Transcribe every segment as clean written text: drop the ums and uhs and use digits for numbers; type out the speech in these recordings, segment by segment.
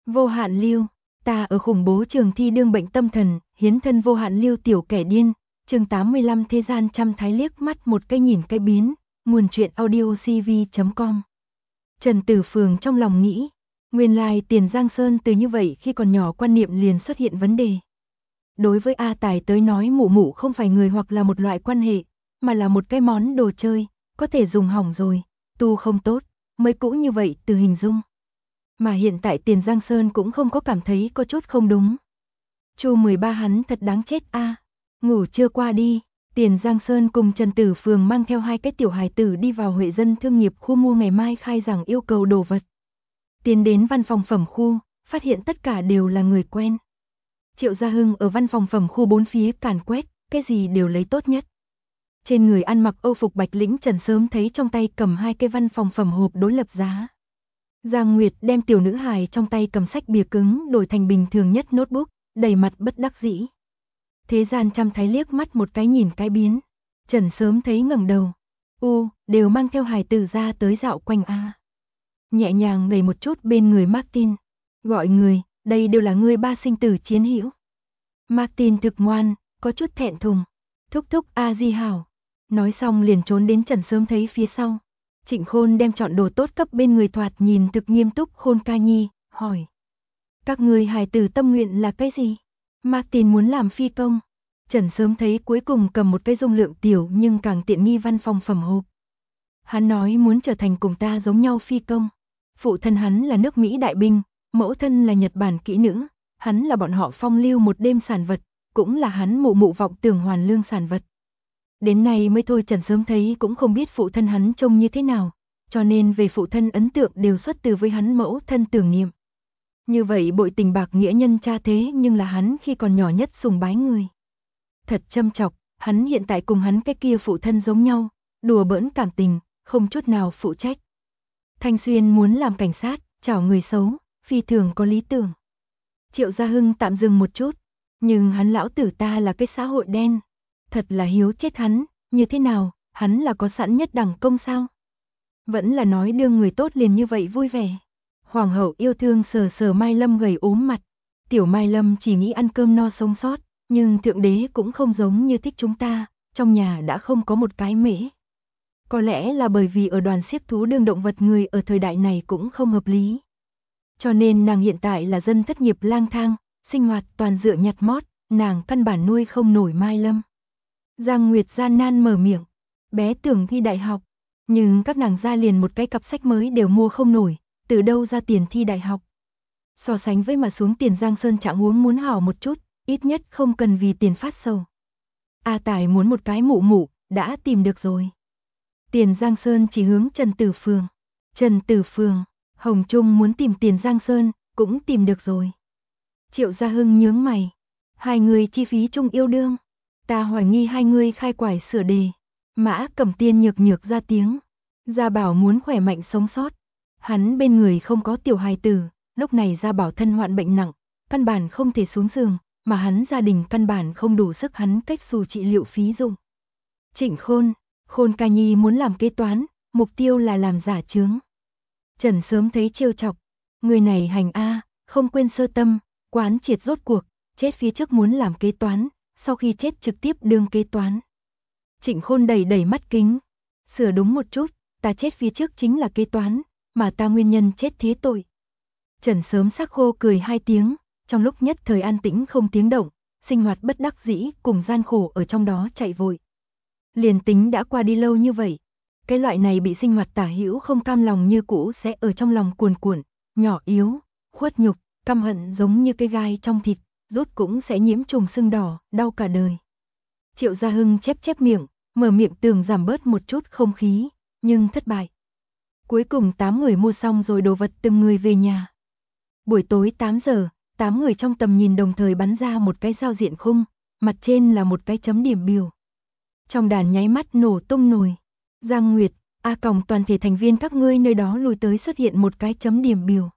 Vô hạn lưu, ta ở khủng bố trường thi đương bệnh tâm thần, hiến thân vô hạn lưu tiểu kẻ điên, chương 85 thế gian trăm thái liếc mắt một cái nhìn cái biến, nguồn truyện audio cv.com. Trần Tử Phường trong lòng nghĩ, nguyên lai Tiền Giang Sơn từ như vậy khi còn nhỏ quan niệm liền xuất hiện vấn đề. Đối với A Tài tới nói mụ mụ không phải người hoặc là một loại quan hệ, mà là một cái món đồ chơi, có thể dùng hỏng rồi, tu không tốt, mới cũ như vậy từ hình dung. Mà hiện tại Tiền Giang Sơn cũng không có cảm thấy có chút không đúng. Chu 13 hắn thật đáng chết a. Ngủ chưa qua đi, Tiền Giang Sơn cùng Trần Tử Phường mang theo hai cái tiểu hài tử đi vào Huệ Dân Thương nghiệp khu mua ngày mai khai giảng yêu cầu đồ vật. Tiến đến văn phòng phẩm khu, phát hiện tất cả đều là người quen. Triệu Gia Hưng ở văn phòng phẩm khu bốn phía càn quét, cái gì đều lấy tốt nhất. Trên người ăn mặc Âu phục bạch lĩnh Trần sớm thấy trong tay cầm hai cái văn phòng phẩm hộp đối lập giá. Giang Nguyệt đem tiểu nữ hài trong tay cầm sách bìa cứng đổi thành bình thường nhất notebook, đầy mặt bất đắc dĩ. Thế gian trăm thái liếc mắt một cái nhìn cái biến. Trần sớm thấy ngẩng đầu. Đều mang theo hài tử ra tới dạo quanh a. Nhẹ nhàng đẩy một chút bên người Martin. Gọi người, đây đều là người ba sinh tử chiến hữu. Martin thực ngoan, có chút thẹn thùng. Thúc thúc a di hảo. Nói xong liền trốn đến Trần sớm thấy phía sau. Trịnh Khôn đem chọn đồ tốt cấp bên người thoạt nhìn thực nghiêm túc Khôn ca nhi, hỏi. Các người hài tử tâm nguyện là cái gì? Martin muốn làm phi công. Trần sớm thấy cuối cùng cầm một cái dung lượng tiểu nhưng càng tiện nghi văn phòng phẩm hộp. Hắn nói muốn trở thành cùng ta giống nhau phi công. Phụ thân hắn là nước Mỹ đại binh, mẫu thân là Nhật Bản kỹ nữ, hắn là bọn họ phong lưu một đêm sản vật, cũng là hắn mụ mụ vọng tưởng hoàn lương sản vật. Đến nay mới thôi Trần sớm thấy cũng không biết phụ thân hắn trông như thế nào, cho nên về phụ thân ấn tượng đều xuất từ với hắn mẫu thân tưởng niệm. Như vậy bội tình bạc nghĩa nhân cha thế nhưng là hắn khi còn nhỏ nhất sùng bái người. Thật châm chọc, hắn hiện tại cùng hắn cái kia phụ thân giống nhau, đùa bỡn cảm tình, không chút nào phụ trách. Thanh Xuyên muốn làm cảnh sát, chảo người xấu, phi thường có lý tưởng. Triệu Gia Hưng tạm dừng một chút, nhưng hắn lão tử ta là cái xã hội đen. Thật là hiếu chết hắn, như thế nào, hắn là có sẵn nhất đẳng công sao? Vẫn là nói đương người tốt liền như vậy vui vẻ. Hoàng hậu yêu thương sờ sờ Mai Lâm gầy ốm mặt. Tiểu Mai Lâm chỉ nghĩ ăn cơm no sống sót, nhưng thượng đế cũng không giống như thích chúng ta, trong nhà đã không có một cái mễ. Có lẽ là bởi vì ở đoàn xiếc thú đương động vật người ở thời đại này cũng không hợp lý. Cho nên nàng hiện tại là dân thất nghiệp lang thang, sinh hoạt toàn dựa nhặt mót, nàng căn bản nuôi không nổi Mai Lâm. Giang Nguyệt gian nan mở miệng, bé tưởng thi đại học, nhưng các nàng ra liền một cái cặp sách mới đều mua không nổi, từ đâu ra tiền thi đại học. So sánh với mà xuống Tiền Giang Sơn trạng huống muốn hảo một chút, ít nhất không cần vì tiền phát sầu. A Tài muốn một cái mụ mụ, đã tìm được rồi. Tiền Giang Sơn chỉ hướng Trần Tử Phường. Trần Tử Phường, Hồng Trung muốn tìm Tiền Giang Sơn, cũng tìm được rồi. Triệu Gia Hưng nhướng mày. Hai người chi phí chung yêu đương. Ta hoài nghi hai người khai quải sửa đề. Mã Cẩm Tiên nhược nhược ra tiếng. Gia Bảo muốn khỏe mạnh sống sót. Hắn bên người không có tiểu hài tử, lúc này Gia Bảo thân hoạn bệnh nặng, căn bản không thể xuống giường, mà hắn gia đình căn bản không đủ sức hắn cách xù trị liệu phí dụng. Trịnh Khôn, Khôn ca nhi muốn làm kế toán, mục tiêu là làm giả chướng. Trần sớm thấy trêu chọc, người này hành a, không quên sơ tâm, quán triệt rốt cuộc, chết phía trước muốn làm kế toán, sau khi chết trực tiếp đương kế toán. Trịnh Khôn đẩy mắt kính, sửa đúng một chút, ta chết phía trước chính là kế toán, mà ta nguyên nhân chết thế tội. Trần sớm sắc khô cười hai tiếng, trong lúc nhất thời an tĩnh không tiếng động, sinh hoạt bất đắc dĩ cùng gian khổ ở trong đó chạy vội. Liền tính đã qua đi lâu như vậy, cái loại này bị sinh hoạt tả hữu không cam lòng như cũ sẽ ở trong lòng cuồn cuộn, nhỏ yếu, khuất nhục, căm hận giống như cái gai trong thịt, rốt cũng sẽ nhiễm trùng sưng đỏ, đau cả đời. Triệu Gia Hưng chép miệng, mở miệng tưởng giảm bớt một chút không khí, nhưng thất bại. Cuối cùng 8 người mua xong rồi đồ vật từng người về nhà. Buổi tối 8 giờ, 8 người trong tầm nhìn đồng thời bắn ra một cái giao diện khung, mặt trên là một cái chấm điểm biểu. Trong đàn nháy mắt nổ tung nồi. Giang Nguyệt, toàn thể thành viên các ngươi nơi đó lùi tới xuất hiện một cái chấm điểm biểu.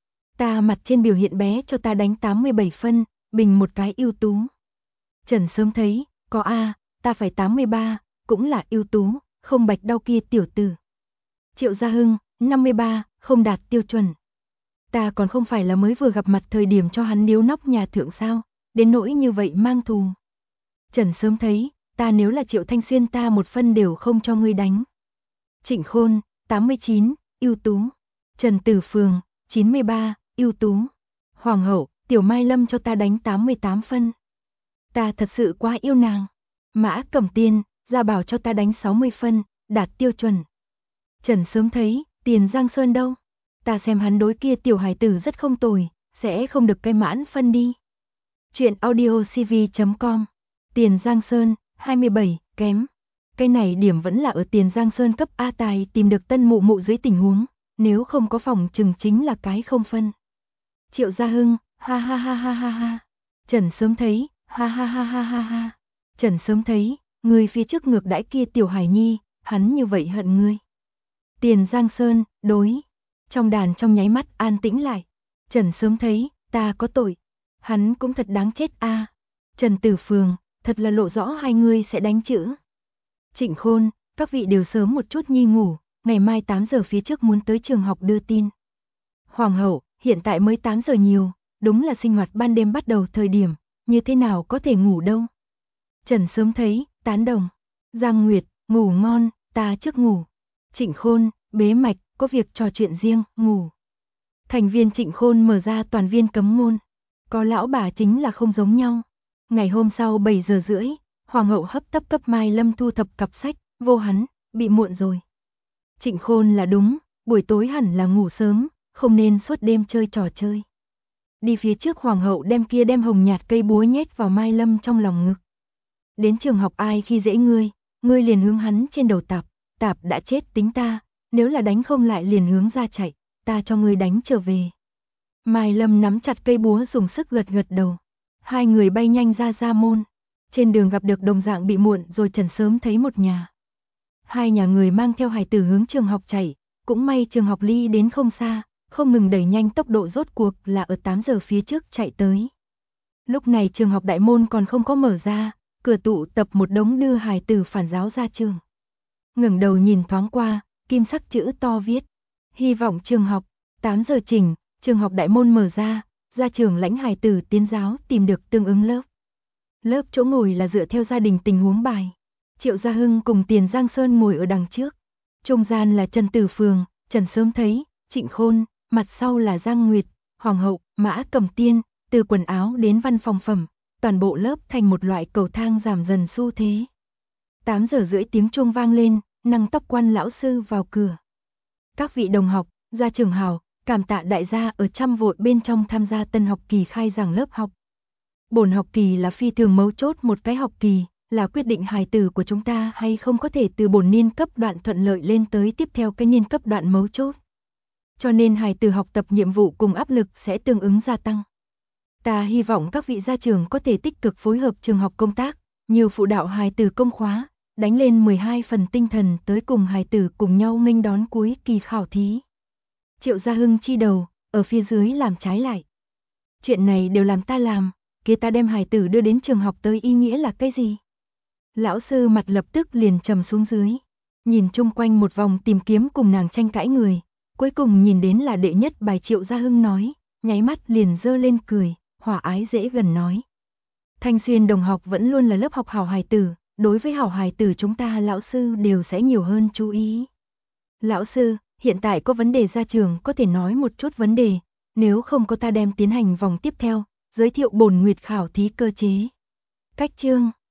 Ta mặt trên biểu hiện bé cho ta đánh 87 phân, bình một cái ưu tú. Trần sớm thấy, có A, ta phải 83, cũng là ưu tú, không bạch đau kia tiểu tử. Triệu Gia Hưng, 53, không đạt tiêu chuẩn. Ta còn không phải là mới vừa gặp mặt thời điểm cho hắn điếu nóc nhà thượng sao, đến nỗi như vậy mang thù. Trần sớm thấy, ta nếu là Triệu Thanh Xuyên ta một phân đều không cho ngươi đánh. Trịnh Khôn, 89, ưu tú. Trần Tử Phường, 93, ưu tú. Hoàng hậu, Tiểu Mai Lâm cho ta đánh 88 phân. Ta thật sự quá yêu nàng. Mã Cẩm Tiên, Gia Bảo cho ta đánh 60 phân, đạt tiêu chuẩn. Trần sớm thấy, Tiền Giang Sơn đâu? Ta xem hắn đối kia tiểu hài tử rất không tồi, sẽ không được cái mãn phân đi. Chuyện audiocv.com. Tiền Giang Sơn, 27, kém. Cái này điểm vẫn là ở Tiền Giang Sơn cấp A tài tìm được tân mụ mụ dưới tình huống, nếu không có phòng chừng chính là cái không phân. Triệu Gia Hưng, ha ha ha ha ha ha. Trần sớm thấy, ha ha ha ha ha ha. Trần sớm thấy, người phía trước ngược đãi kia tiểu hải nhi, hắn như vậy hận ngươi. Tiền Giang Sơn, đối. Trong đàn trong nháy mắt an tĩnh lại. Trần sớm thấy, ta có tội. Hắn cũng thật đáng chết a. Trần Tử Phường, thật là lộ rõ hai người sẽ đánh chữ. Trịnh Khôn, các vị đều sớm một chút nhi ngủ, ngày mai 8 giờ phía trước muốn tới trường học đưa tin. Hoàng hậu, hiện tại mới 8 giờ nhiều, đúng là sinh hoạt ban đêm bắt đầu thời điểm, như thế nào có thể ngủ đâu. Trần sớm thấy, tán đồng. Giang Nguyệt, ngủ ngon, ta trước ngủ. Trịnh Khôn, bế mạch, có việc trò chuyện riêng, ngủ. Thành viên Trịnh Khôn mở ra toàn viên cấm ngôn. Có lão bà chính là không giống nhau. Ngày hôm sau 7 giờ rưỡi, Hoàng hậu hấp tấp cấp Mai Lâm thu thập cặp sách, vô hắn, bị muộn rồi. Trịnh Khôn là đúng, buổi tối hẳn là ngủ sớm, không nên suốt đêm chơi trò chơi. Đi phía trước Hoàng hậu đem hồng nhạt cây búa nhét vào Mai Lâm trong lòng ngực. Đến trường học ai khi dễ ngươi liền hướng hắn trên đầu tạp, tạp đã chết tính ta, nếu là đánh không lại liền hướng ra chạy, ta cho ngươi đánh trở về. Mai Lâm nắm chặt cây búa dùng sức gật gật đầu. Hai người bay nhanh ra môn. Trên đường gặp được đồng dạng bị muộn rồi Trần sớm thấy một nhà. Hai nhà người mang theo hài tử hướng trường học chạy, cũng may trường học ly đến không xa, không ngừng đẩy nhanh tốc độ rốt cuộc là ở 8 giờ phía trước chạy tới. Lúc này trường học đại môn còn không có mở ra, cửa tụ tập một đống đưa hài tử phản giáo ra trường. Ngẩng đầu nhìn thoáng qua, kim sắc chữ to viết: hy vọng trường học, 8 giờ chỉnh, trường học đại môn mở ra trường lãnh hài tử tiến giáo tìm được tương ứng lớp. Lớp chỗ ngồi là dựa theo gia đình tình huống bài. Triệu Gia Hưng cùng Tiền Giang Sơn ngồi ở đằng trước. Trung gian là Trần Tử Phường, Trần sớm thấy, Trịnh Khôn, mặt sau là Giang Nguyệt, Hoàng hậu, Mã Cẩm Tiên, từ quần áo đến văn phòng phẩm, toàn bộ lớp thành một loại cầu thang giảm dần xu thế. 8 giờ rưỡi tiếng chuông vang lên, năng tóc quan lão sư vào cửa. Các vị đồng học, gia trưởng hảo, cảm tạ đại gia ở trăm vội bên trong tham gia tân học kỳ khai giảng lớp học. Bổn học kỳ là phi thường mấu chốt một cái học kỳ, là quyết định hài tử của chúng ta hay không có thể từ bổn niên cấp đoạn thuận lợi lên tới tiếp theo cái niên cấp đoạn mấu chốt. Cho nên hài tử học tập nhiệm vụ cùng áp lực sẽ tương ứng gia tăng. Ta hy vọng các vị gia trưởng có thể tích cực phối hợp trường học công tác, nhiều phụ đạo hài tử công khóa, đánh lên 12 phần tinh thần tới cùng hài tử cùng nhau nghênh đón cuối kỳ khảo thí. Triệu Gia Hưng chi đầu, ở phía dưới làm trái lại. Chuyện này đều làm ta làm, kia ta đem hài tử đưa đến trường học tới ý nghĩa là cái gì? Lão sư mặt lập tức liền trầm xuống dưới, nhìn chung quanh một vòng tìm kiếm cùng nàng tranh cãi người, cuối cùng nhìn đến là đệ nhất bài Triệu Gia Hưng nói, nháy mắt liền giơ lên cười, hòa ái dễ gần nói. Thanh Xuyên đồng học vẫn luôn là lớp học hảo hài tử, đối với hảo hài tử chúng ta lão sư đều sẽ nhiều hơn chú ý. Lão sư, hiện tại có vấn đề ra trường có thể nói một chút vấn đề, nếu không có ta đem tiến hành vòng tiếp theo, giới thiệu bổn nguyệt khảo thí cơ chế. Cách chương